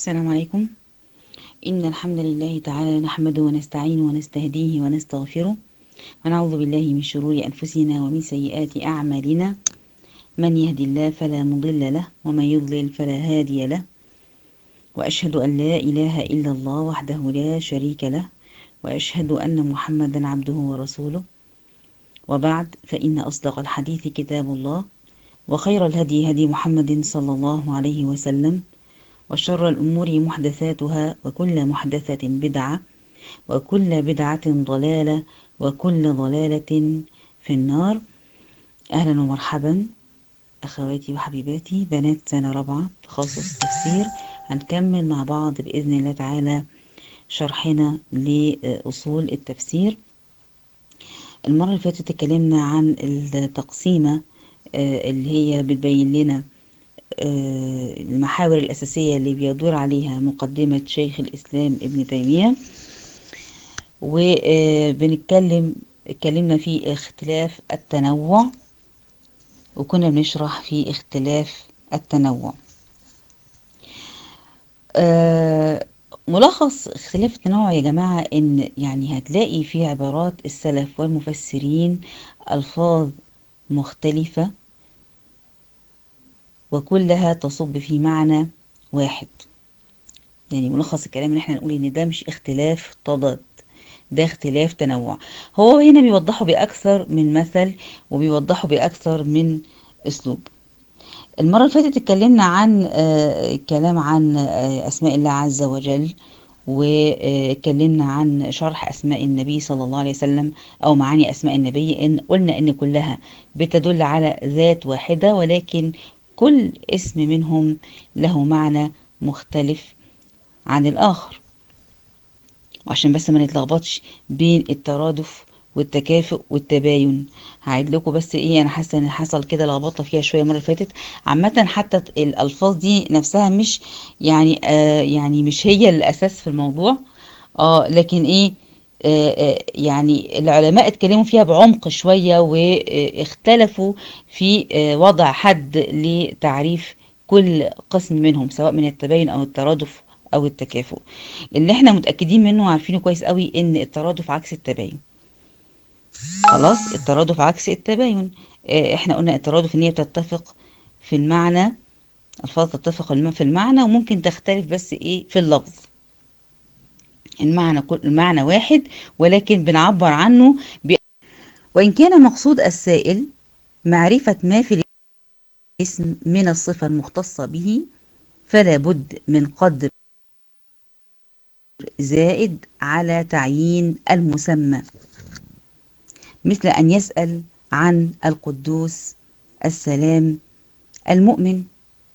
السلام عليكم. إن الحمد لله تعالى نحمده ونستعينه ونستهديه ونستغفره ونعوذ بالله من شرور أنفسنا ومن سيئات أعمالنا. من يهدي الله فلا مضل له ومن يضلل فلا هادي له، وأشهد أن لا إله إلا الله وحده لا شريك له، وأشهد أن محمدا عبده ورسوله. وبعد، فإن أصدق الحديث كتاب الله، وخير الهدي هدي محمد صلى الله عليه وسلم، وشر الأمور محدثاتها، وكل محدثة بدعة، وكل بدعة ضلالة، وكل ضلالة في النار. أهلا ومرحبا أخواتي وحبيباتي بنات سنة رابعة تخصص تفسير. هنكمل مع بعض بإذن الله تعالى شرحنا لأصول التفسير. المرة اللي فاتت اتكلمنا عن التقسيمة اللي هي بتبين لنا المحاور الأساسية اللي بيدور عليها مقدمة شيخ الإسلام ابن تيمية، اتكلمنا في اختلاف التنوع، وكنا بنشرح في اختلاف التنوع. ملخص اختلاف التنوع يا جماعة ان يعني هتلاقي في عبارات السلف والمفسرين ألفاظ مختلفة وكلها تصب في معنى واحد. يعني ملخص الكلام ان احنا نقول ان ده مش اختلاف تضاد، ده اختلاف تنوع. هو هنا بيوضحه بأكثر من مثل وبيوضحه بأكثر من أسلوب. المرة اللي فاتت اتكلمنا عن الكلام عن أسماء الله عز وجل، واتكلمنا عن شرح أسماء النبي صلى الله عليه وسلم أو معاني أسماء النبي. إن قلنا إن كلها بتدل على ذات واحدة، ولكن كل اسم منهم له معنى مختلف عن الآخر. وعشان بس ما نتلخبطش بين الترادف والتكافؤ والتباين، هعيد لكم بس ايه، انا حاسه ان حصل كده لخبطه فيها شويه المره اللي فاتت. عامه حتى الالفاظ دي نفسها مش يعني يعني مش هي الاساس في الموضوع، لكن ايه، يعني العلماء اتكلموا فيها بعمق شويه واختلفوا في وضع حد لتعريف كل قسم منهم، سواء من التباين او الترادف او التكافؤ. اللي احنا متأكدين منه وعارفينه كويس قوي ان الترادف عكس التباين. خلاص، الترادف عكس التباين. احنا قلنا الترادف ان هي بتتفق في المعنى، الفاظ تتفق في المعنى وممكن تختلف بس ايه في اللفظ. المعنى واحد، ولكن بنعبر عنه وإن كان مقصود السائل معرفة ما في الاسم من الصفة المختصة به، فلا بد من قدر زائد على تعيين المسمى، مثل أن يسأل عن القدوس، السلام، المؤمن.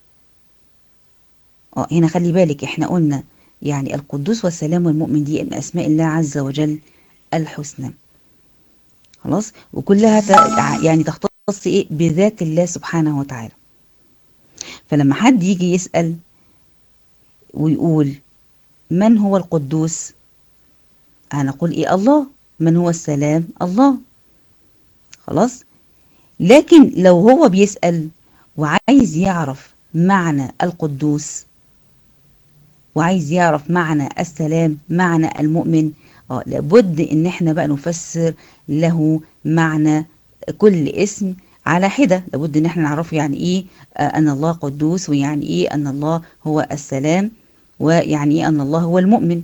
هنا خلي بالك احنا قلنا يعني القدوس والسلام والمؤمن دي من أسماء الله عز وجل الحسنى. خلاص، وكلها يعني تختص ايه بذات الله سبحانه وتعالى. فلما حد يجي يسأل ويقول من هو القدوس، هنقول ايه؟ الله. من هو السلام؟ الله. خلاص. لكن لو هو بيسأل وعايز يعرف معنى القدوس وعايز يعرف معنى السلام، معنى المؤمن، لابد ان احنا بقى نفسر له معنى كل اسم على حدة. لابد ان احنا نعرفه يعني ايه ان الله قدوس، ويعني ايه ان الله هو السلام، ويعني ايه ان الله هو المؤمن.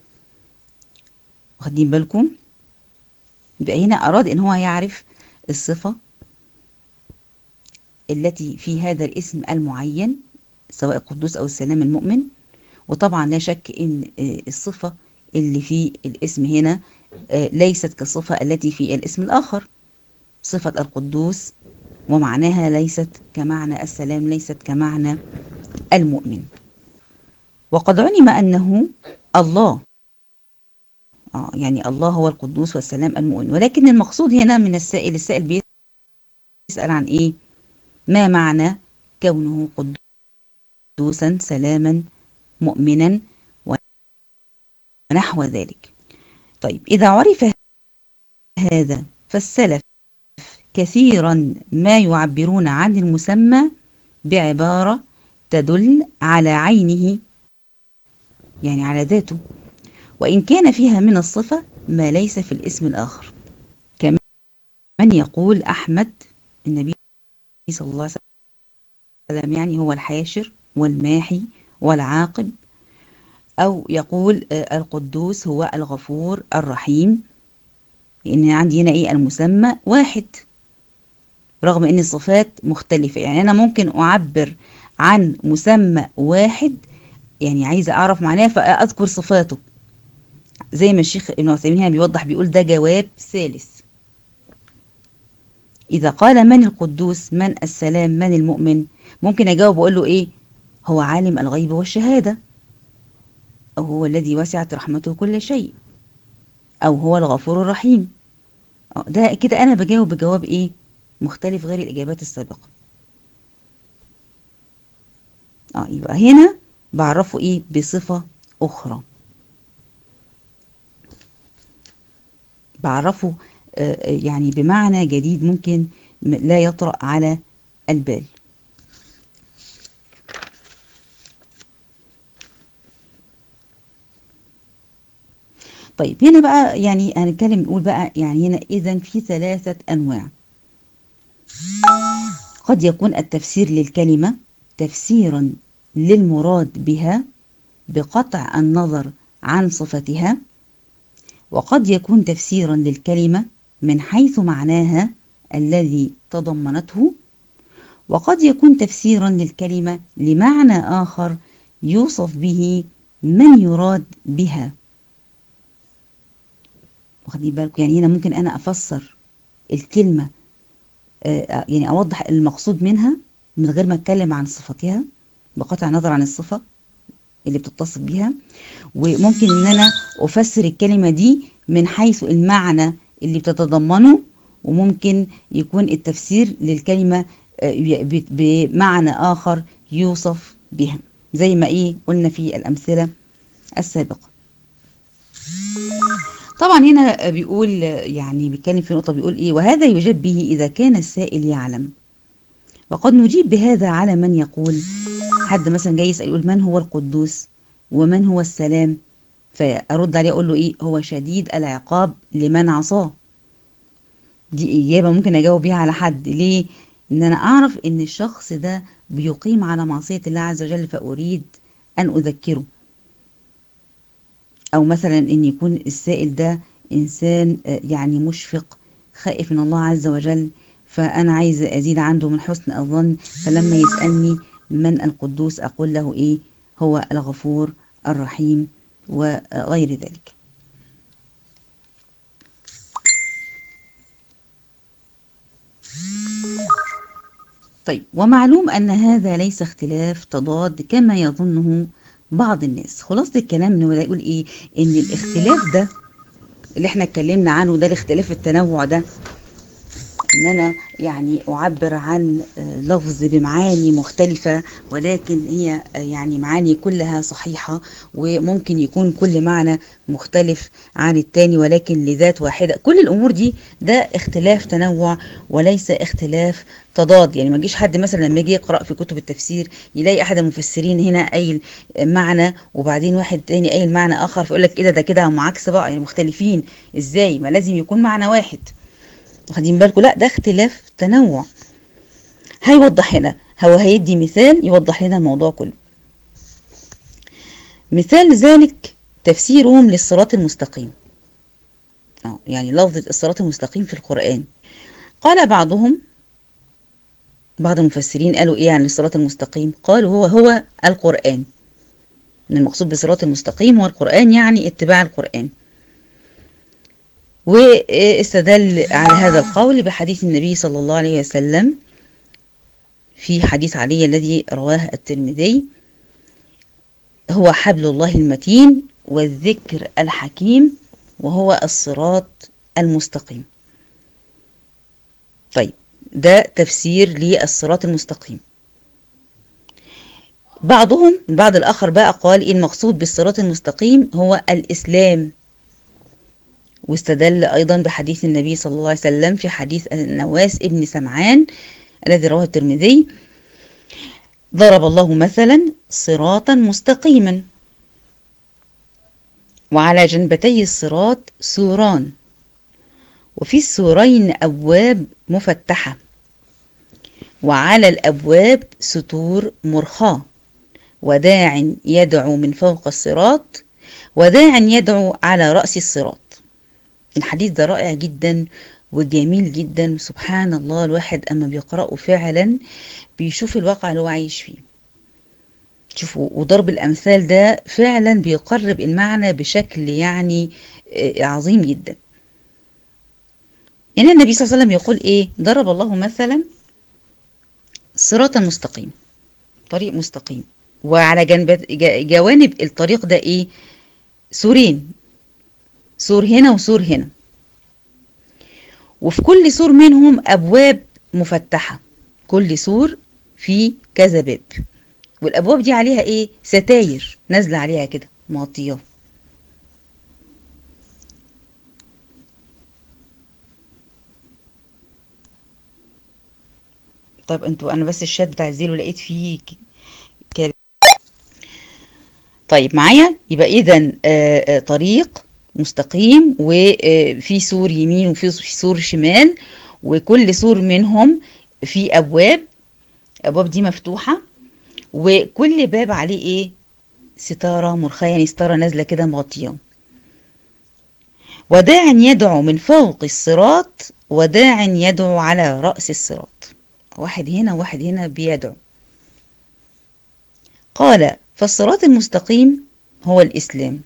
واخدين بالكم؟ يبقى هنا اراد ان هو يعرف الصفة التي في هذا الاسم المعين، سواء القدوس أو السلام المؤمن. وطبعا لا شك ان الصفة اللي في الاسم هنا ليست كالصفة التي في الاسم الآخر. صفة القدوس ومعناها ليست كمعنى السلام، ليست كمعنى المؤمن. وقد علم أنه الله، يعني الله هو القدوس والسلام المؤمن، ولكن المقصود هنا من السائل بيسأل عن إيه؟ ما معنى كونه قدوسا، سلاما، مؤمنا، ونحو ذلك. طيب، إذا عرف هذا فالسلف كثيرا ما يعبرون عن المسمى بعبارة تدل على عينه يعني على ذاته، وإن كان فيها من الصفة ما ليس في الاسم الآخر، كمن يقول أحمد النبي صلى الله عليه وسلم يعني هو الحاشر والماحي والعاقب، أو يقول القدوس هو الغفور الرحيم، لأن عندي هنا إيه المسمى واحد رغم إن الصفات مختلفة. يعني أنا ممكن أعبر عن مسمى واحد، يعني عايزة أعرف معناه فأذكر صفاته، زي ما الشيخ ابن عثيمين هنا بيوضح بيقول ده جواب ثالث. إذا قال من القدوس، من السلام، من المؤمن، ممكن أجاوب وأقول له إيه؟ هو عالم الغيب والشهادة، أو هو الذي وسعت رحمته كل شيء، أو هو الغفور الرحيم. ده كده أنا بجاوب بجواب إيه؟ مختلف غير الإجابات السابقة. يبقى هنا بعرفه إيه؟ بصفة أخرى، بعرفه يعني بمعنى جديد ممكن لا يطرأ على البال. طيب هنا بقى يعني هنتكلم نقول بقى يعني هنا إذن في 3 أنواع. قد يكون التفسير للكلمة تفسيرا للمراد بها بقطع النظر عن صفتها، وقد يكون تفسيرا للكلمة من حيث معناها الذي تضمنته، وقد يكون تفسيرا للكلمة لمعنى آخر يوصف به من يراد بها. واخدين بالكم؟ يعني هنا ممكن أنا أفسر الكلمة يعني أوضح المقصود منها من غير ما أتكلم عن صفتها بقطع نظر عن الصفة اللي بتتصف بها، وممكن إن أنا أفسر الكلمة دي من حيث المعنى اللي بتتضمنه، وممكن يكون التفسير للكلمة بمعنى آخر يوصف بها، زي ما إيه قلنا في الأمثلة السابقة. طبعا هنا بيقول يعني بيتكلم في نقطة بيقول إيه: وهذا يجاب به إذا كان السائل يعلم. وقد نجيب بهذا على من يقول، حد مثلا جاي يسأل يقول من هو القدوس ومن هو السلام، فأرد عليه أقول له إيه؟ هو شديد العقاب لمن عصاه. دي إجابة ممكن أجاوب بيها على حد. ليه؟ إن أنا أعرف إن الشخص ده بيقيم على معصية الله عز وجل، فأريد أن أذكره. أو مثلا إن يكون السائل ده إنسان يعني مشفق خائف من الله عز وجل، فأنا عايزة أزيد عنده من حسن الظن، فلما يسألني من القدوس أقول له إيه؟ هو الغفور الرحيم وغير ذلك. طيب، ومعلوم أن هذا ليس اختلاف تضاد كما يظنه بعض الناس. خلاصة الكلام إنه يقول إيه؟ إن الاختلاف ده اللي احنا اتكلمنا عنه ده، الاختلاف التنوع ده، ان انا يعني اعبر عن لفظ بمعاني مختلفة، ولكن هي يعني معاني كلها صحيحة، وممكن يكون كل معنى مختلف عن التاني ولكن لذات واحدة. كل الامور دي ده اختلاف تنوع وليس اختلاف تضاد. يعني ما يجيش حد مثلا لما يجي يقرأ في كتب التفسير يلاقي احد المفسرين هنا قايل معنى وبعدين واحد تاني قايل معنى اخر، فيقول لك ايه ده كده هم عكس بقى، يعني مختلفين ازاي؟ ما لازم يكون معنى واحد. واخدين بالكم؟ لا، ده اختلاف تنوع. هيوضح هنا، هو هيدي مثال يوضح لنا الموضوع كله. مثال ذلك تفسيرهم للصراط المستقيم. يعني لفظة الصراط المستقيم في القرآن. قال بعض المفسرين قالوا ايه عن الصراط المستقيم؟ قالوا هو القرآن. ان المقصود بالصراط المستقيم هو القرآن، يعني اتباع القرآن. واستدل على هذا القول بحديث النبي صلى الله عليه وسلم في حديث علي الذي رواه الترمذي: هو حبل الله المتين والذكر الحكيم وهو الصراط المستقيم. طيب، ده تفسير للصراط المستقيم. البعض الآخر بقى قال المقصود بالصراط المستقيم هو الإسلام، واستدل أيضا بحديث النبي صلى الله عليه وسلم في حديث النواس ابن سمعان الذي رواه الترمذي: ضرب الله مثلا صراطا مستقيما. وعلى جنبتي الصراط سوران، وفي السورين أبواب مفتحة، وعلى الأبواب ستور مرخاة، وداع يدعو من فوق الصراط، وداع يدعو على رأس الصراط. الحديث ده رائع جدا وجميل جدا. سبحان الله، الواحد أما بيقرأه فعلا بيشوف الواقع اللي هو عايش فيه. شوفوا، وضرب الأمثال ده فعلا بيقرب المعنى بشكل يعني عظيم جدا. هنا النبي صلى الله عليه وسلم يقول ايه؟ ضرب الله مثلا صراطا مستقيم، طريق مستقيم، وعلى جوانب الطريق ده ايه؟ سورين، سور هنا وسور هنا، وفي كل سور منهم أبواب مفتحة، كل سور فيه كذا باب، والأبواب دي عليها ايه؟ ستاير نازلة عليها كده مغطياه. طب انتوا، انا بس الشات بتاع الزيرو لقيت فيه كلام. طيب معايا، يبقى اذا طريق مستقيم، وفي سور يمين وفي سور شمال، وكل سور منهم في ابواب، الابواب دي مفتوحة، وكل باب عليه ايه؟ ستارة مرخية، يعني ستارة نازلة كده مغطياه. وداع يدعو من فوق الصراط، وداع يدعو على رأس الصراط، واحد هنا وواحد هنا بيدعو. قال فالصراط المستقيم هو الإسلام.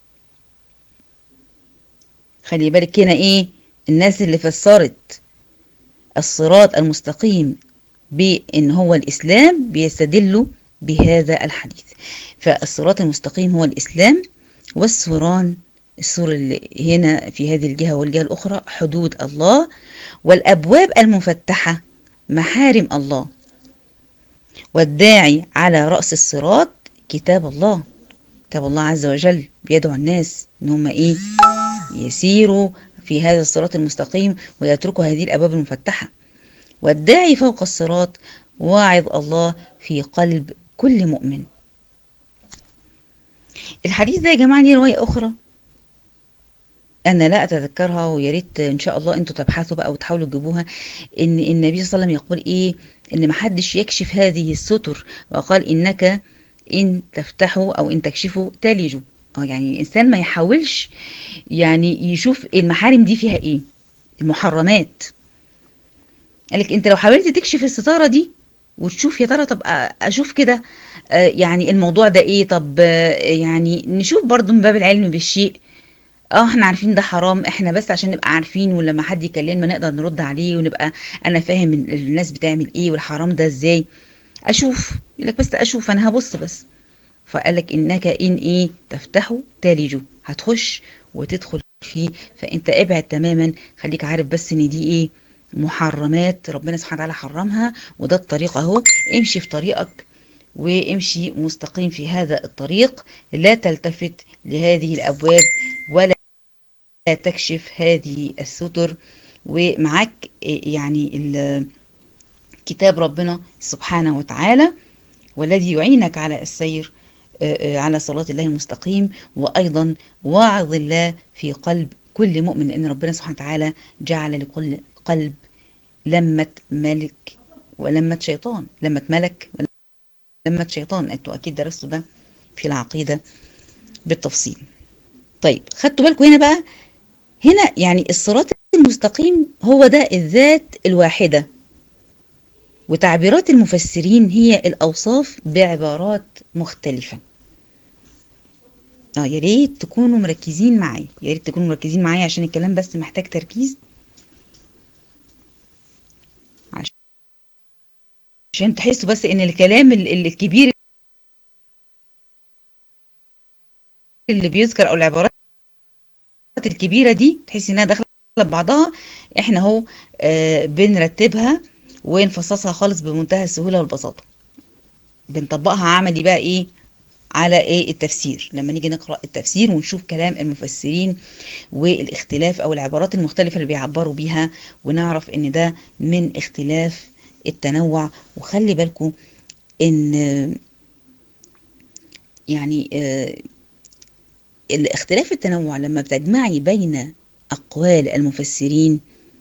خلي بالك هنا ايه؟ الناس اللي فسرت الصراط المستقيم بأن هو الإسلام بيستدلوا بهذا الحديث. فالصراط المستقيم هو الإسلام، والسوران، السور اللي هنا في هذه الجهة والجهة الأخرى حدود الله، والأبواب المفتحة محارم الله، والداعي على رأس الصراط كتاب الله، كتاب الله عز وجل بيدعو الناس ان هم ايه؟ يسيروا في هذا الصراط المستقيم ويتركوا هذه الابواب المفتحه. والداعي فوق الصراط واعظ الله في قلب كل مؤمن. الحديث ده يا جماعه ليه روايه اخرى انا لا اتذكرها، ويا ريت ان شاء الله انتوا تبحثوا بقى وتحاولوا تجيبوها. ان النبي صلى الله عليه وسلم يقول ايه؟ ان محدش يكشف هذه الستر، وقال انك ان تفتحوا او ان تكشفوا تلجوا. يعني الانسان ما يحاولش يعني يشوف المحارم دي فيها ايه، المحرمات. قالك انت لو حاولت تكشف الستارة دي وتشوف يا ترى، طب اشوف كده يعني الموضوع ده ايه، طب يعني نشوف برضو من باب العلم بالشيء. احنا عارفين ده حرام، احنا بس عشان نبقى عارفين، ولما حد يكلمنا نقدر نرد عليه، ونبقى انا فاهم الناس بتعمل ايه والحرام ده ازاي. اشوف، يقول لك بس اشوف، انا هبص بس. فقالك انك ان ايه تفتحوا تالجوا، هتخش وتدخل فيه. فانت ابعد تماما، خليك عارف بس ان دي ايه؟ محرمات ربنا سبحانه وتعالى حرمها، وده الطريق اهو. امشي في طريقك وامشي مستقيم في هذا الطريق، لا تلتفت لهذه الابواب ولا تكشف هذه الستر. ومعاك يعني كتاب ربنا سبحانه وتعالى، والذي يعينك على السير على صراط الله المستقيم، وأيضا واعظ الله في قلب كل مؤمن، لأن ربنا سبحانه وتعالى جعل لكل قلب لمة ملك ولمة شيطان، لمة ملك ولمة شيطان. أنتوا أكيد درستوا ده في العقيدة بالتفصيل. طيب خدتوا بالكم هنا بقى؟ هنا يعني الصراط المستقيم هو ده الذات الواحدة، وتعبيرات المفسرين هي الأوصاف بعبارات مختلفة. يا ريت تكونوا مركزين معايا، يا ريت تكونوا مركزين معايا، عشان الكلام بس محتاج تركيز، عشان تحسوا بس ان الكلام الكبير اللي بيذكر، او العبارات الكبيرة دي تحسي انها داخلة ببعضها. احنا اهو بنرتبها ونفصصها خالص بمنتهى السهولة والبساطة، بنطبقها عملي بقى ايه على ايه التفسير، لما نيجي نقرأ التفسير ونشوف كلام المفسرين والاختلاف او العبارات المختلفة اللي بيعبروا بيها، ونعرف ان ده من اختلاف التنوع. وخلي بالكم ان يعني الاختلاف التنوع لما بتجمعي بين أقوال المفسرين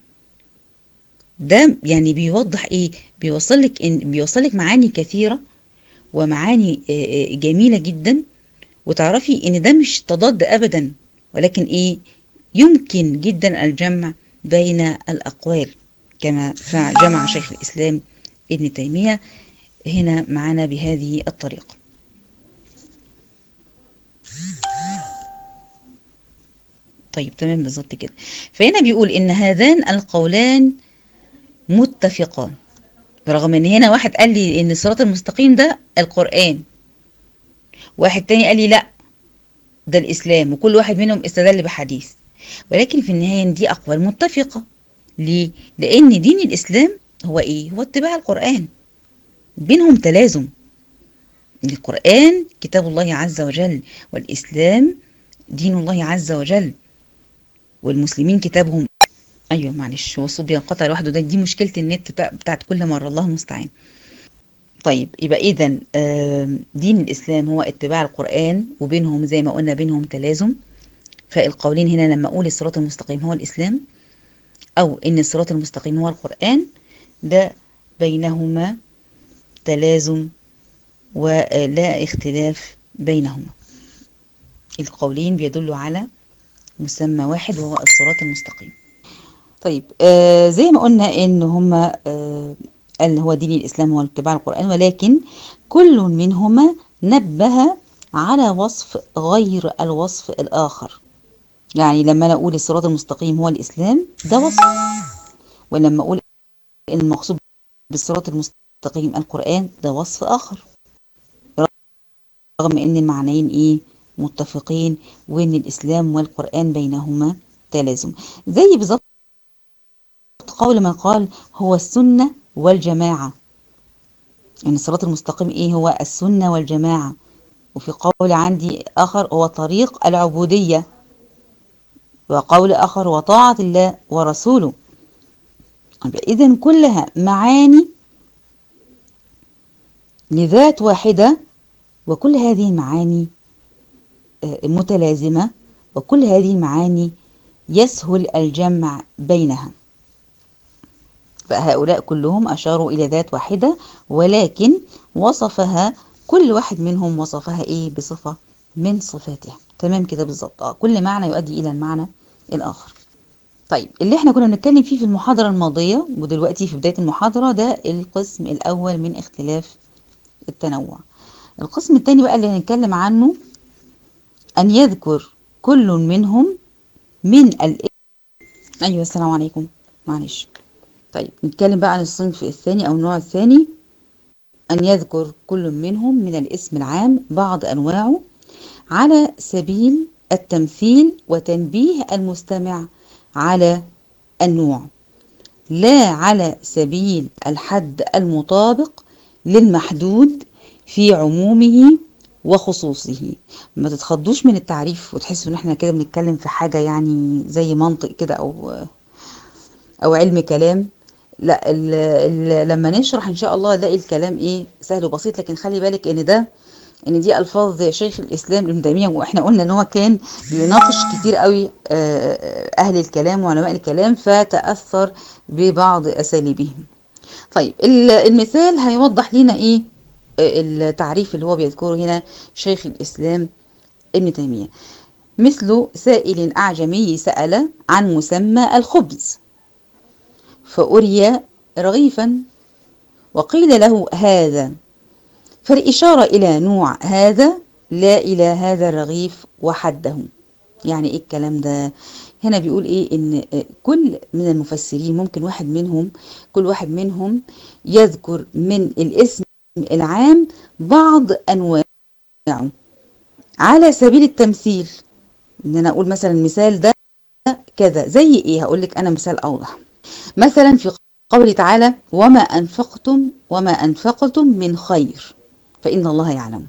ده يعني بيوضح ايه، بيوصلك معاني كثيرة ومعاني جميلة جدا، وتعرفي ان ده مش تضاد ابدا، ولكن ايه، يمكن جدا الجمع بين الاقوال كما جمع شيخ الاسلام ابن تيمية هنا معنا بهذه الطريقة. طيب تمام بالظبط كده. فهنا بيقول ان هذان القولان متفقان، برغم ان هنا واحد قال لي ان الصراط المستقيم ده القرآن، واحد تاني قال لي لا ده الإسلام، وكل واحد منهم استدل بحديث، ولكن في النهاية دي أقوال متفقة. ليه؟ لأن دين الإسلام هو إيه؟ هو اتباع القرآن، بينهم تلازم. القرآن كتاب الله عز وجل، والإسلام دين الله عز وجل، والمسلمين كتابهم. أيوة معلش، هو الصوت بينقطع لوحده، دي مشكلة النت بتاعت كل مرة، الله المستعان. طيب يبقى إذا دين الإسلام هو اتباع القرآن، وبينهم زي ما قلنا بينهم تلازم. فالقولين هنا لما أقول الصراط المستقيم هو الإسلام، أو إن الصراط المستقيم هو القرآن، ده بينهما تلازم ولا اختلاف بينهما. القولين بيدلوا على مسمى واحد وهو الصراط المستقيم. طيب زي ما قلنا إن هما قال هو دين الإسلام هو اتباع القرآن، ولكن كل منهما نبه على وصف غير الوصف الآخر. يعني لما أنا أقول الصراط المستقيم هو الإسلام ده وصف، ولما أقول إن المقصود بالصراط المستقيم القرآن ده وصف آخر، رغم إن المعنيين إيه متفقين، وإن الإسلام والقرآن بينهما تلازم. زي بالظبط قول من قال هو السنة والجماعة، يعني الصراط المستقيم إيه هو السنة والجماعة. وفي قول عندي آخر هو طريق العبودية، وقول آخر وطاعة الله ورسوله. إذن كلها معاني لذات واحدة، وكل هذه المعاني متلازمة، وكل هذه المعاني يسهل الجمع بينها. فهؤلاء كلهم أشاروا إلى ذات واحدة، ولكن وصفها كل واحد منهم وصفها إيه بصفة من صفاته. تمام كده بالظبط. كل معنى يؤدي إلى المعنى الآخر. طيب اللي احنا كنا بنتكلم فيه في المحاضرة الماضية ودلوقتي في بداية المحاضرة ده القسم الأول من اختلاف التنوع. القسم الثاني بقى اللي هنتكلم عنه أن يذكر كل منهم من أيوة السلام عليكم معلش. طيب نتكلم بقى عن الصنف الثاني أو النوع الثاني، أن يذكر كل منهم من الاسم العام بعض أنواعه على سبيل التمثيل وتنبيه المستمع على النوع، لا على سبيل الحد المطابق للمحدود في عمومه وخصوصه. ما تتخضوش من التعريف وتحسوا ان احنا كده بنتكلم في حاجة يعني زي منطق كده او علم كلام. لا لما نشرح ان شاء الله نلاقي الكلام ايه سهل وبسيط. لكن خلي بالك ان دي الفاظ شيخ الاسلام ابن تيميه، واحنا قلنا ان هو كان بيناقش كتير قوي اهل الكلام وعلماء الكلام، فتاثر ببعض اساليبهم. طيب المثال هيوضح لنا ايه التعريف اللي هو بيذكره هنا شيخ الاسلام ابن تيميه. مثل سائل اعجمي سأل عن مسمى الخبز فأري رغيفا وقيل له هذا، فالإشارة إلى نوع هذا لا إلى هذا الرغيف وحده. يعني إيه الكلام ده؟ هنا بيقول إيه إن كل من المفسرين ممكن كل واحد منهم يذكر من الاسم العام بعض أنواعه على سبيل التمثيل. إن أنا أقول مثلا المثال ده كذا زي إيه. هقول لك أنا مثال أوضح. مثلا في قوله تعالى وما أنفقتم من خير فإن الله يعلم.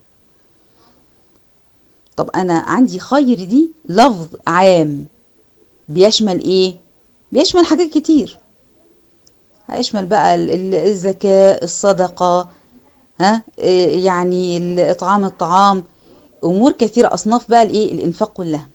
طب أنا عندي خير دي لفظ عام بيشمل إيه؟ بيشمل حاجات كتير، هيشمل بقى الزكاة، الصدقة، يعني إطعام الطعام، امور كثيره، اصناف بقى الايه الانفاق كلها.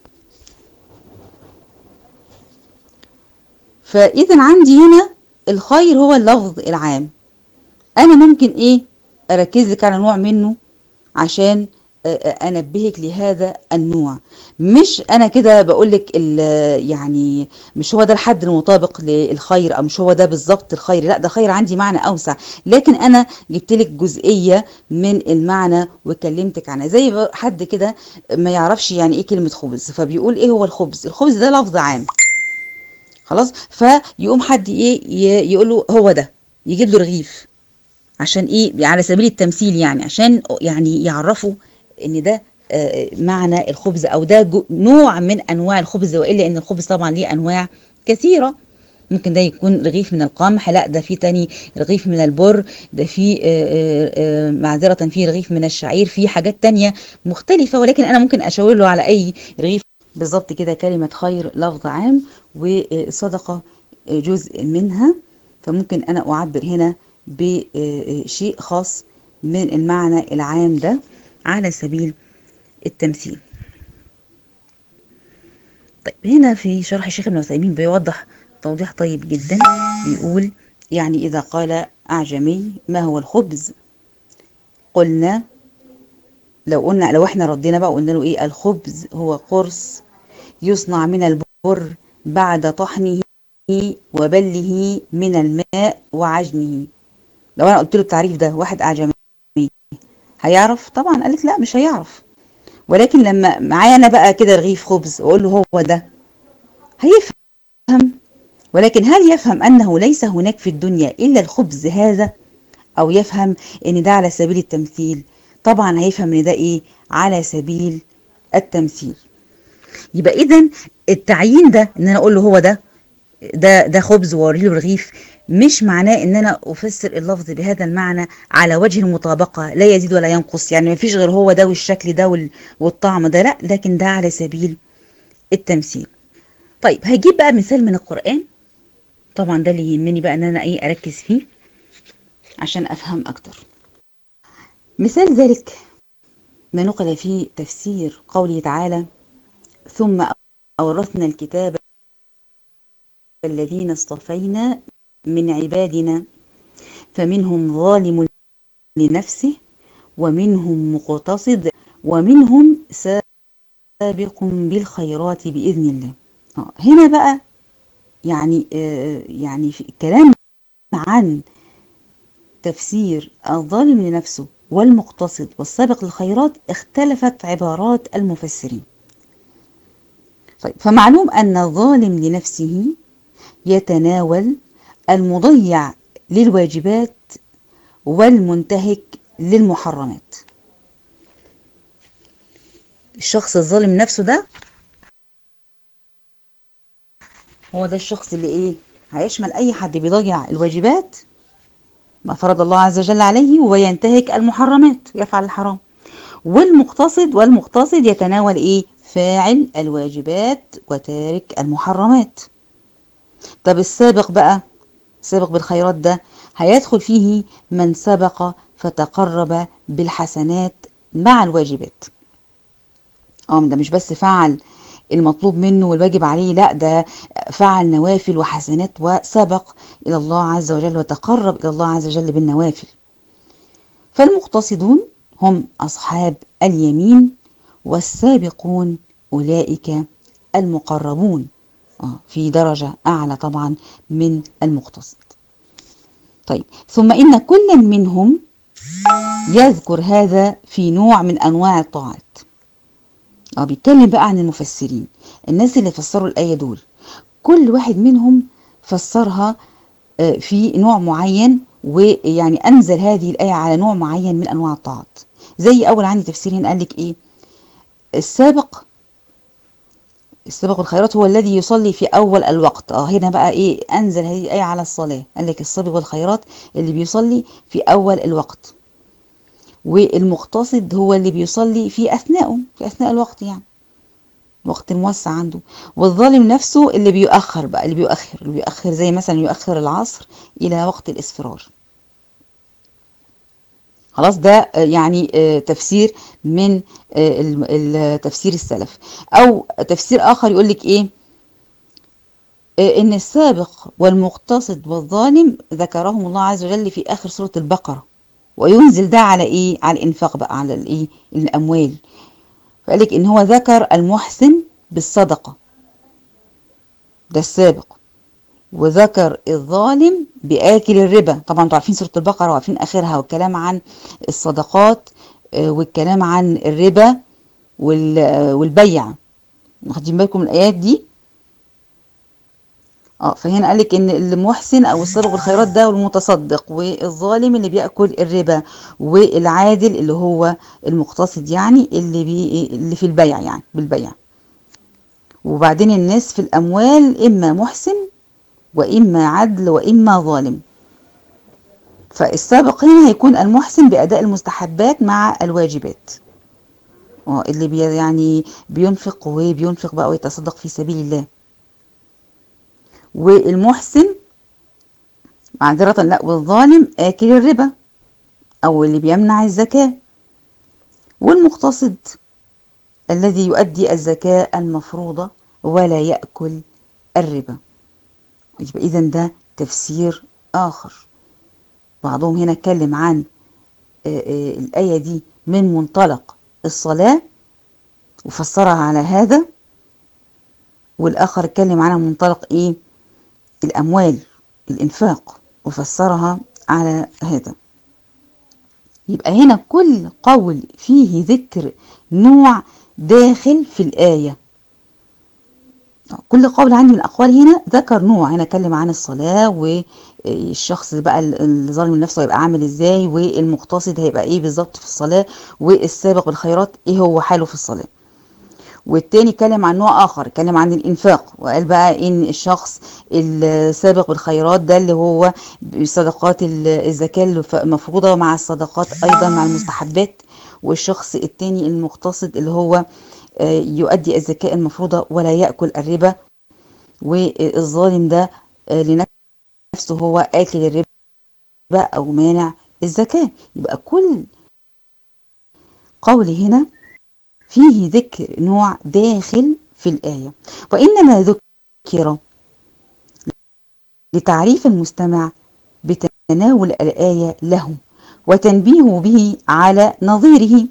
فاذا عندي هنا الخير هو اللفظ العام. انا ممكن ايه اركز لك على نوع منه عشان انبهك لهذا النوع. مش انا كده بقول لك يعني مش هو ده الحد المطابق للخير، او مش هو ده بالظبط الخير، لا ده خير عندي معنى اوسع، لكن انا جبت لك جزئيه من المعنى وكلمتك عنها. زي حد كده ما يعرفش يعني ايه كلمه خبز، فبيقول ايه هو الخبز؟ الخبز ده لفظ عام، خلاص، فيقوم حد ايه يقول له هو ده، يجيب له رغيف عشان ايه؟ على سبيل التمثيل، يعني عشان يعني يعرفوا ان ده معنى الخبز، او ده نوع من انواع الخبز، والا ان الخبز طبعا ليه انواع كثيره. ممكن ده يكون رغيف من القمح، لا ده في تاني رغيف من البر، ده في معذرة في رغيف من الشعير، في حاجات تانية مختلفة، ولكن أنا ممكن أشاور له على أي رغيف. بالظبط كده، كلمة خير لفظ عام، وصدقة جزء منها، فممكن أنا أعبر هنا بشيء خاص من المعنى العام ده على سبيل التمثيل. طيب هنا في شرح الشيخ ابن عثيمين بيوضح توضيح طيب جدا، بيقول يعني إذا قال أعجمي ما هو الخبز، قلنا لو احنا ردينا بقى وقلنا له ايه الخبز؟ هو قرص يصنع من البر بعد طحنه وبله من الماء وعجنه. لو انا قلت له التعريف ده واحد اعجمي هيعرف؟ طبعا قالك لا مش هيعرف، ولكن لما معايا انا بقى كده رغيف خبز واقول له هو ده هيفهم. ولكن هل يفهم انه ليس هناك في الدنيا الا الخبز هذا، او يفهم ان ده على سبيل التمثيل؟ طبعا هيفهم ان ده ايه على سبيل التمثيل. يبقى اذا التعيين ده ان انا اقول له هو ده خبز واوري له رغيف، مش معناه ان انا افسر اللفظ بهذا المعنى على وجه المطابقه لا يزيد ولا ينقص، يعني مفيش غير هو ده والشكل ده والطعم ده، لا، لكن ده على سبيل التمثيل. طيب هجيب بقى مثال من القرآن، طبعا ده اللي يهمني بقى ان انا ايه اركز فيه عشان افهم اكتر. مثال ذلك ما نقل في تفسير قوله تعالى ثم أورثنا الكتاب الذين اصطفينا من عبادنا فمنهم ظالم لنفسه ومنهم مقتصد ومنهم سابق بالخيرات بإذن الله. هنا بقى يعني في الكلام عن تفسير الظالم لنفسه والمقتصد والسابق للخيرات اختلفت عبارات المفسرين. طيب فمعلوم أن الظالم لنفسه يتناول المضيع للواجبات والمنتهك للمحرمات. الشخص الظالم نفسه ده هو ده الشخص اللي ايه هيشمل اي حد بيضيع الواجبات ما فرض الله عز وجل عليه وينتهك المحرمات يفعل الحرام. والمقتصد يتناول ايه فاعل الواجبات وتارك المحرمات. طب السابق بقى، سابق بالخيرات ده هيدخل فيه من سبق فتقرب بالحسنات مع الواجبات. ده مش بس فعل المطلوب منه والواجب عليه، لا ده فعل نوافل وحسنات وسبق إلى الله عز وجل وتقرب إلى الله عز وجل بالنوافل. فالمقتصدون هم أصحاب اليمين والسابقون أولئك المقربون، في درجة أعلى طبعا من المقتصد. طيب ثم إن كل منهم يذكر هذا في نوع من أنواع الطاعات. بيتكلم بقى عن المفسرين، الناس اللي فسروا الآية دول كل واحد منهم فسرها في نوع معين، ويعني أنزل هذه الآية على نوع معين من أنواع الطاعات. زي أول عندي تفسير هنا قال لك إيه السابق الخيرات هو الذي يصلي في أول الوقت. هنا بقى إيه أنزل هذه الآية على الصلاة، قال لك السابق والخيرات اللي بيصلي في أول الوقت، والمقتصد هو اللي بيصلي في أثناء الوقت، يعني وقت موسع عنده. والظالم نفسه اللي بيؤخر بقى، اللي بيؤخر زي مثلا يؤخر العصر إلى وقت الإسفرار. خلاص ده يعني تفسير من تفسير السلف. او تفسير اخر يقول لك ايه، ان السابق والمقتصد والظالم ذكرهم الله عز وجل في اخر سورة البقرة، وينزل ده على ايه، على الانفاق بقى، على الايه، الاموال. فقال لك ان هو ذكر المحسن بالصدقة، ده السابق، وذكر الظالم بآكل الربا. طبعا انتوا عارفين سورة البقرة وعارفين آخرها، والكلام عن الصدقات والكلام عن الربا والبيع، واخدين بالكم من الآيات دي؟ فهنا قالك ان المحسن او السابق بالخيرات ده والمتصدق، والظالم اللي بيأكل الربا، والعادل اللي هو المقتصد، يعني اللي في البيع، يعني بالبيع. وبعدين الناس في الأموال إما محسن وإما عدل وإما ظالم. فالسابق هنا هيكون المحسن بأداء المستحبات مع الواجبات، اللي يعني بينفق وبينفق بقى ويتصدق في سبيل الله. والمحسن معذرة لا، والظالم آكل الربا أو اللي بيمنع الزكاة. والمقتصد الذي يؤدي الزكاة المفروضة ولا يأكل الربا. يبقى إذا ده تفسير آخر. بعضهم هنا اتكلم عن الآية دي من منطلق الصلاة وفسرها على هذا، والآخر اتكلم عنها من منطلق إيه، الأموال، الإنفاق، وفسرها على هذا. يبقى هنا كل قول فيه ذكر نوع داخل في الآية. كل قول عندي من الأقوال هنا ذكر نوع. هنا اتكلم عن الصلاة، والشخص بقى اللي ظالم نفسه هيبقى عامل ازاي، والمقتصد هيبقى ايه بالظبط في الصلاة، والسابق بالخيرات ايه هو حاله في الصلاة. والتاني اتكلم عن نوع آخر، اتكلم عن الإنفاق، وقال بقى إن الشخص السابق بالخيرات ده اللي هو صدقات الزكاة المفروضة مع الصدقات أيضا مع المستحبات. والشخص التاني المقتصد اللي هو يؤدي الزكاة المفروضة ولا يأكل الربا. والظالم ده لنفسه هو آكل الربا أو مانع الزكاة. يبقى كل قول هنا فيه ذكر نوع داخل في الآية، وإنما ذكر لتعريف المستمع بتناول الآية له وتنبيهه به على نظيره.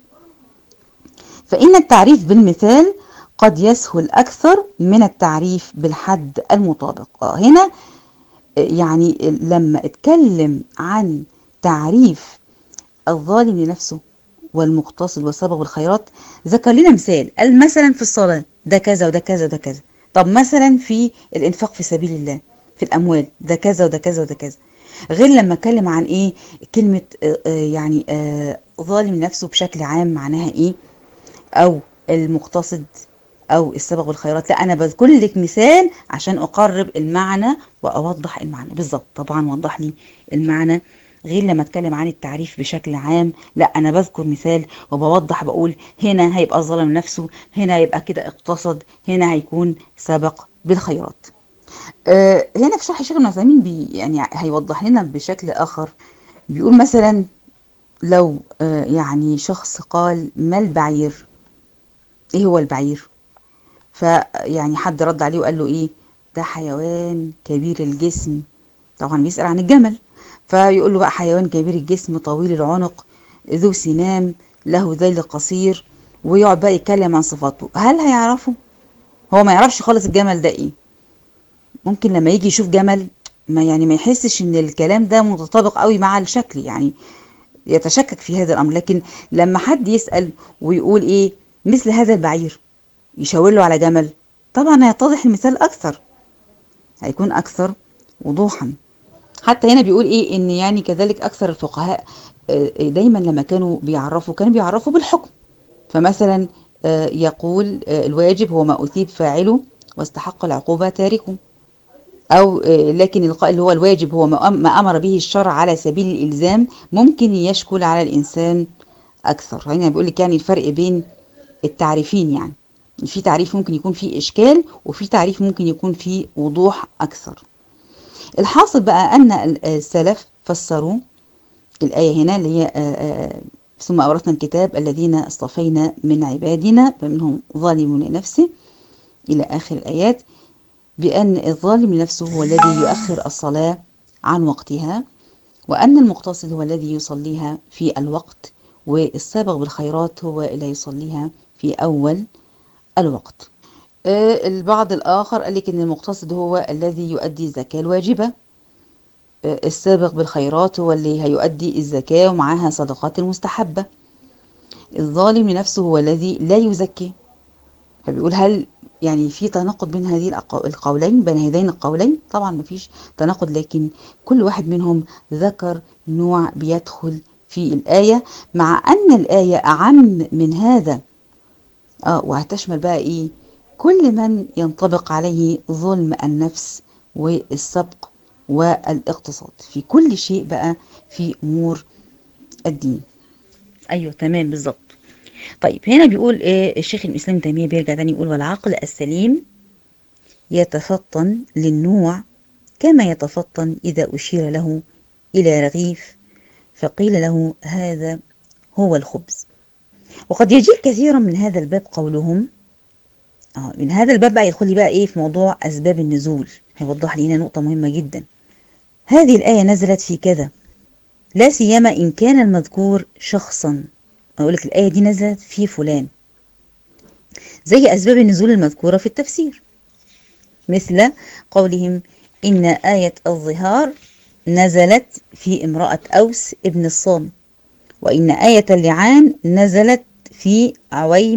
فإن التعريف بالمثال قد يسهل أكثر من التعريف بالحد المطابق. هنا يعني لما اتكلم عن تعريف الظالم لنفسه والمقتصد والسابق بالخيرات، ذكر لنا مثال، قال مثلا في الصلاة ده كذا وده كذا وده كذا. طب مثلا في الإنفاق في سبيل الله في الأموال ده كذا وده كذا وده كذا. غير لما اتكلم عن ايه كلمة يعني ظالم نفسه بشكل عام معناها ايه، او المقتصد او السابق بالخيرات. لا، انا بذكر لك مثال عشان اقرب المعنى واوضح المعنى بالظبط. طبعا وضح لي المعنى. غير لما اتكلم عن التعريف بشكل عام، لا انا بذكر مثال وبوضح، بقول هنا هيبقى ظلم نفسه، هنا هيبقى كده اقتصد، هنا هيكون سبق بالخيرات. هنا في شرح الشيخ ابن عثيمين يعني هيوضح لنا بشكل اخر. بيقول مثلا لو يعني شخص قال ما البعير، ايه هو البعير؟ فيعني حد رد عليه وقال له ايه، ده حيوان كبير الجسم. طبعا بيسأل عن الجمل، فيقول له بقى حيوان كبير الجسم طويل العنق ذو سنام له ذيل قصير، ويقعد بقى يتكلم عن صفاته. هل هيعرفه؟ هو ما يعرفش خالص الجمل ده ايه. ممكن لما يجي يشوف جمل ما يحسش ان الكلام ده متطابق قوي مع الشكل، يعني يتشكك في هذا الامر. لكن لما حد يسأل ويقول ايه مثل هذا البعير، يشاور له على جمل، طبعا هيتضح المثال اكثر، هيكون اكثر وضوحا. حتى هنا بيقول ايه ان يعني كذلك اكثر الفقهاء دايما لما كانوا بيعرفوا بالحكم. فمثلا يقول الواجب هو ما اثيب فاعله واستحق العقوبة تاركه، او لكن القائل اللي هو الواجب هو ما امر به الشرع على سبيل الالزام، ممكن يشكل على الانسان اكثر. هنا بيقول لك يعني الفرق بين التعريفين، يعني في تعريف ممكن يكون فيه اشكال، وفي تعريف ممكن يكون فيه وضوح اكثر. الحاصل بقى ان السلف فسروا الآية هنا اللي هي ثم أورثنا الكتاب الذين اصطفينا من عبادنا فمنهم ظالم لنفسه إلى آخر الآيات، بأن الظالم لنفسه هو الذي يؤخر الصلاة عن وقتها، وأن المقتصد هو الذي يصليها في الوقت، والسابق بالخيرات هو اللي يصليها في أول الوقت. البعض الآخر قال لك إن المقتصد هو الذي يؤدي الزكاة الواجبة، السابق بالخيرات هو اللي هيؤدي الزكاة ومعاها صدقات المستحبة، الظالم لنفسه هو الذي لا يزكي. فبيقول هل يعني في تناقض بين هذه القولين، بين هذين القولين؟ طبعا مفيش تناقض، لكن كل واحد منهم ذكر نوع بيدخل في الآية، مع أن الآية أعم من هذا. وهتشمل بقى إيه؟ كل من ينطبق عليه ظلم النفس والسبق والاقتصاد في كل شيء بقى في أمور الدين. أيوة تمام بالظبط. طيب هنا بيقول إيه الشيخ الإسلام تيمية، بيرجع تاني يقول والعقل السليم يتفطن للنوع كما يتفطن إذا أشير له إلى رغيف فقيل له هذا هو الخبز. وقد يجيء كثيرا من هذا الباب قولهم من هذا الباب بقى يدخل لي بقى إيه في موضوع أسباب النزول، هيوضح لي هنا نقطة مهمة جدا. هذه الآية نزلت في كذا، لا سيما إن كان المذكور شخصا. أقول لك الآية دي نزلت في فلان، زي أسباب النزول المذكورة في التفسير، مثل قولهم إن آية الظهار نزلت في امرأة أوس ابن الصامت، وإن آية اللعان نزلت في عويم،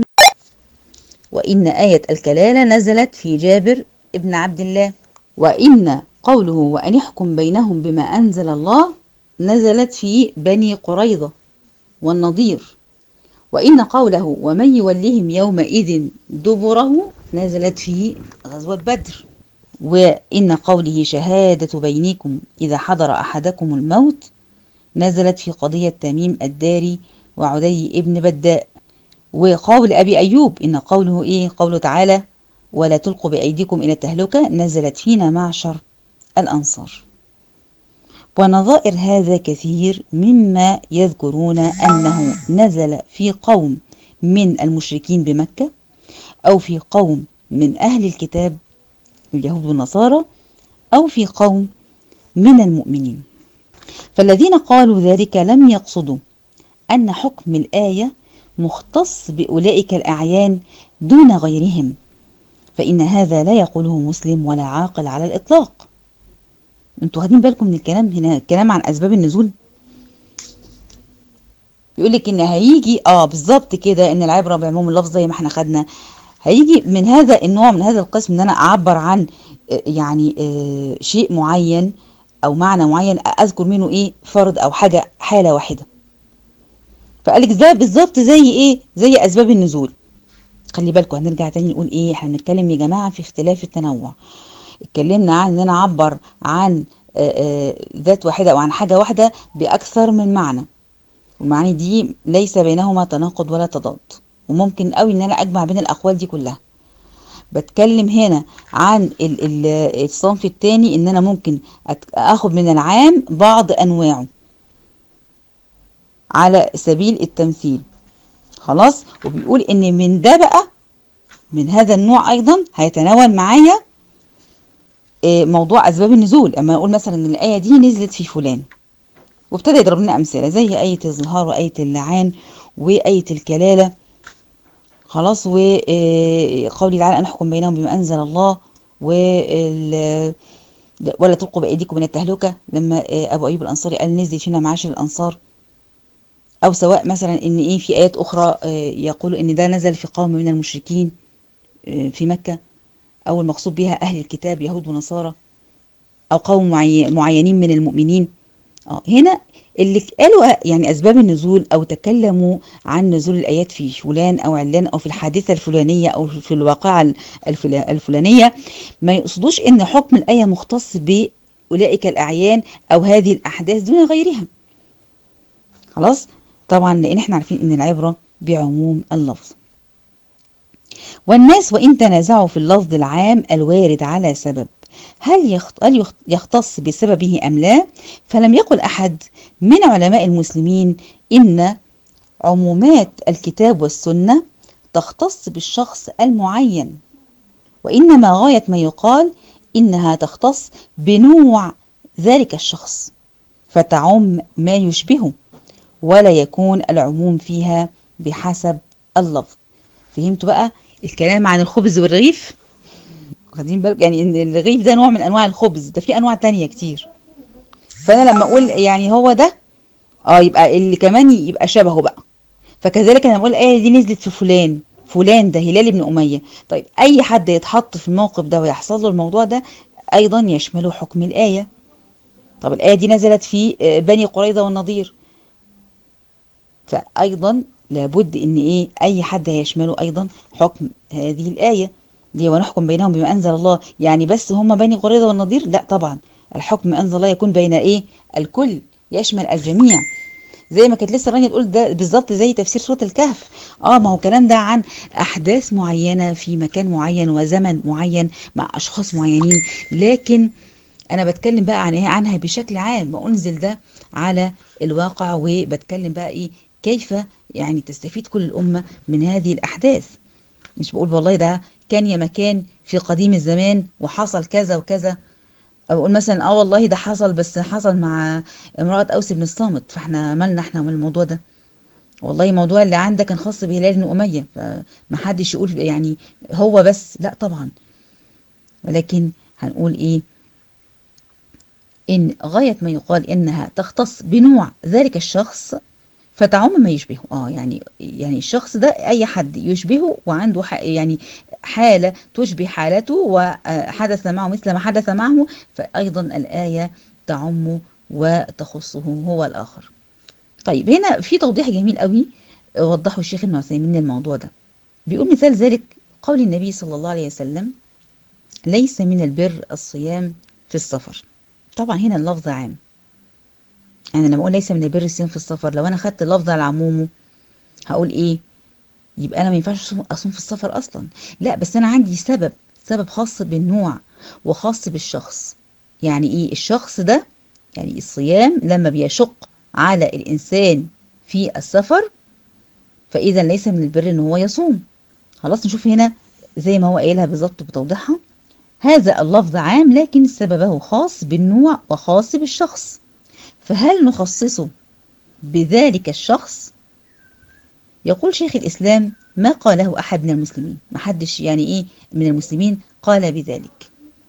وإن آية الكلالة نزلت في جابر ابن عبد الله، وإن قوله وأن يحكم بينهم بما أنزل الله نزلت في بني قريظة والنضير، وإن قوله ومن يولهم يومئذ دبره نزلت في غزوة بدر، وإن قوله شهادة بينكم إذا حضر أحدكم الموت نزلت في قضية تميم الداري وعدي ابن بداء، وقول أبي أيوب إن قوله إيه قوله تعالى ولا تلقوا بأيديكم إلى التهلكة نزلت فينا معشر الأنصار. ونظائر هذا كثير مما يذكرون أنه نزل في قوم من المشركين بمكة أو في قوم من أهل الكتاب اليهود والنصارى أو في قوم من المؤمنين. فالذين قالوا ذلك لم يقصدوا أن حكم الآية مختص بأولئك الأعيان دون غيرهم، فإن هذا لا يقوله مسلم ولا عاقل على الإطلاق. انتوا واخدين بالكم من الكلام هنا، الكلام عن أسباب النزول بيقولك إن هيجي بالظبط كده إن العبرة بعموم اللفظ زي ما احنا خدنا، هيجي من هذا النوع من هذا القسم إن أنا أعبر عن يعني شيء معين أو معنى معين أذكر منه إيه فرد أو حاجة حالة واحدة. فقالك ده بالظبط زي إيه زي أسباب النزول. خلي بالكم هنرجع تاني نقول إيه، احنا بنتكلم يا جماعة في اختلاف التنوع. اتكلمنا عن إن أنا أعبر عن ذات واحدة أو عن حاجة واحدة بأكثر من معنى، والمعاني دي ليس بينهما تناقض ولا تضاد، وممكن قوي إن أنا أجمع بين الأقوال دي كلها. بتكلم هنا عن الصنف الثاني إن أنا ممكن أخذ من العام بعض أنواعه على سبيل التمثيل. خلاص، وبيقول إن من ده بقى من هذا النوع أيضا هيتناول معايا موضوع أسباب النزول. أما أقول مثلا إن الآية دي نزلت في فلان، وابتدى يضرب لنا أمثلة زي آية الظهار وآية اللعان وآية الكلالة. خلاص، وقولي تعالى أن أحكم بينهم بما أنزل الله، ولا تلقوا بأيديكم من التهلكة لما أبو أيوب الأنصاري قال نزلت فينا معاشر الأنصار. أو سواء مثلا إن إيه في آيات أخرى يقولوا إن ده نزل في قوم من المشركين في مكة، أو المقصود بها أهل الكتاب يهود ونصارى، أو قوم معينين من المؤمنين. هنا اللي قالوا يعني أسباب النزول أو تكلموا عن نزول الآيات في فلان أو علان أو في الحادثة الفلانية أو في الواقعة الفلانية، ما يقصدوش إن حكم الآية مختص بأولئك الأعيان أو هذه الأحداث دون غيرها. خلاص، طبعا لأن احنا عارفين إن العبرة بعموم اللفظ. والناس وإن تنازعوا في اللفظ العام الوارد على سبب هل يختص بسببه أم لا؟ فلم يقل أحد من علماء المسلمين إن عمومات الكتاب والسنة تختص بالشخص المعين، وإنما غاية ما يقال إنها تختص بنوع ذلك الشخص فتعم ما يشبهه، ولا يكون العموم فيها بحسب اللفظ. فهمتوا بقى الكلام عن الخبز والرغيف؟ واخدين بالك يعني ان الرغيف ده نوع من انواع الخبز، ده في انواع تانية كتير. فانا لما اقول يعني هو ده، يبقى اللي كمان يبقى شبهه بقى. فكذلك انا بقول الايه دي نزلت في فلان، فلان ده هلال بن اميه. طيب اي حد يتحط في الموقف ده ويحصل له الموضوع ده ايضا يشمله حكم الايه. طب الايه دي نزلت في بني قريظه والنضير، فايضا لابد ان اي حد هيشمله ايضا حكم هذه الايه دي. ونحكم بينهم بما انزل الله، يعني بس هم بني قريظه والنضير؟ لا طبعا، الحكم انزل الله يكون بين الكل، يشمل الجميع. زي ما كانت لسه رانيا تقول ده بالظبط زي تفسير سورة الكهف. ما هو الكلام ده عن احداث معينة في مكان معين وزمن معين مع اشخاص معينين، لكن انا بتكلم بقى عن عنها بشكل عام، بأنزل ده على الواقع، وبتكلم بقى كيف يعني تستفيد كل الأمة من هذه الأحداث. مش بقول والله ده كان يا مكان في قديم الزمان وحصل كذا وكذا، او اقول مثلا والله ده حصل بس حصل مع امرأة اوس بن الصامت، فاحنا مالنا احنا من الموضوع ده؟ والله الموضوع اللي عندك كان خاص بهلال بن أمية، فمحدش يقول يعني هو بس، لا طبعا. ولكن هنقول إن غاية ما يقال إنها تختص بنوع ذلك الشخص فتعم ما يشبهه. يعني الشخص ده أي حد يشبهه وعنده يعني حالة تشبه حالته وحدث معه مثل ما حدث معه، فأيضا الآية تعم وتخصه هو الآخر. طيب هنا في توضيح جميل قوي وضحه الشيخ ابن عثيمين الموضوع ده. بيقول مثال ذلك قول النبي صلى الله عليه وسلم: ليس من البر الصيام في السفر. طبعا هنا اللفظ عام، يعني لما اقول ليس من البر الصيام في السفر، لو انا خدت اللفظ على عمومه هقول يبقى انا ما ينفعش اصوم في السفر اصلا. لا، بس انا عندي سبب خاص بالنوع وخاص بالشخص. يعني الشخص ده، يعني الصيام لما بيشق على الانسان في السفر فاذا ليس من البر ان هو يصوم. خلاص نشوف هنا زي ما هو قايلها بالظبط بتوضيحها: هذا اللفظ عام لكن سببه خاص بالنوع وخاص بالشخص، فهل نخصصه بذلك الشخص؟ يقول شيخ الإسلام: ما قاله أحد من المسلمين، ما حدش يعني من المسلمين قال بذلك.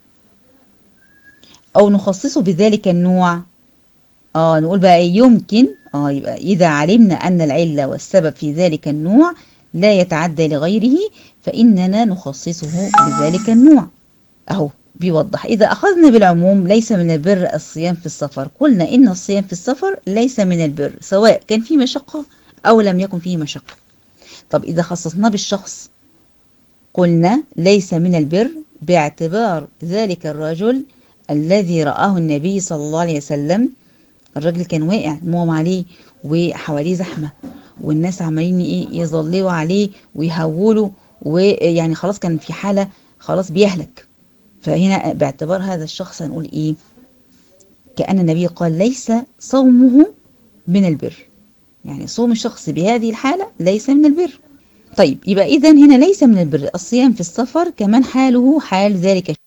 أو نخصصه بذلك النوع، نقول بقى يمكن يبقى إذا علمنا أن العلة والسبب في ذلك النوع لا يتعدى لغيره فإننا نخصصه بذلك النوع. أهو بيوضح: إذا أخذنا بالعموم ليس من البر الصيام في السفر، قلنا إن الصيام في السفر ليس من البر سواء كان فيه مشقة أو لم يكن فيه مشقة. طب إذا خصصناه بالشخص قلنا ليس من البر باعتبار ذلك الرجل الذي رآه النبي صلى الله عليه وسلم. الراجل كان واقع مغمى عليه وحواليه زحمة والناس عمالين يظللوا عليه ويهولوا، ويعني خلاص كان في حالة خلاص بيهلك. فهنا باعتبار هذا الشخص هنقول كأن النبي قال ليس صومه من البر، يعني صوم الشخص بهذه الحالة ليس من البر. طيب يبقى إذن هنا ليس من البر الصيام في السفر، كمان حاله حال ذلك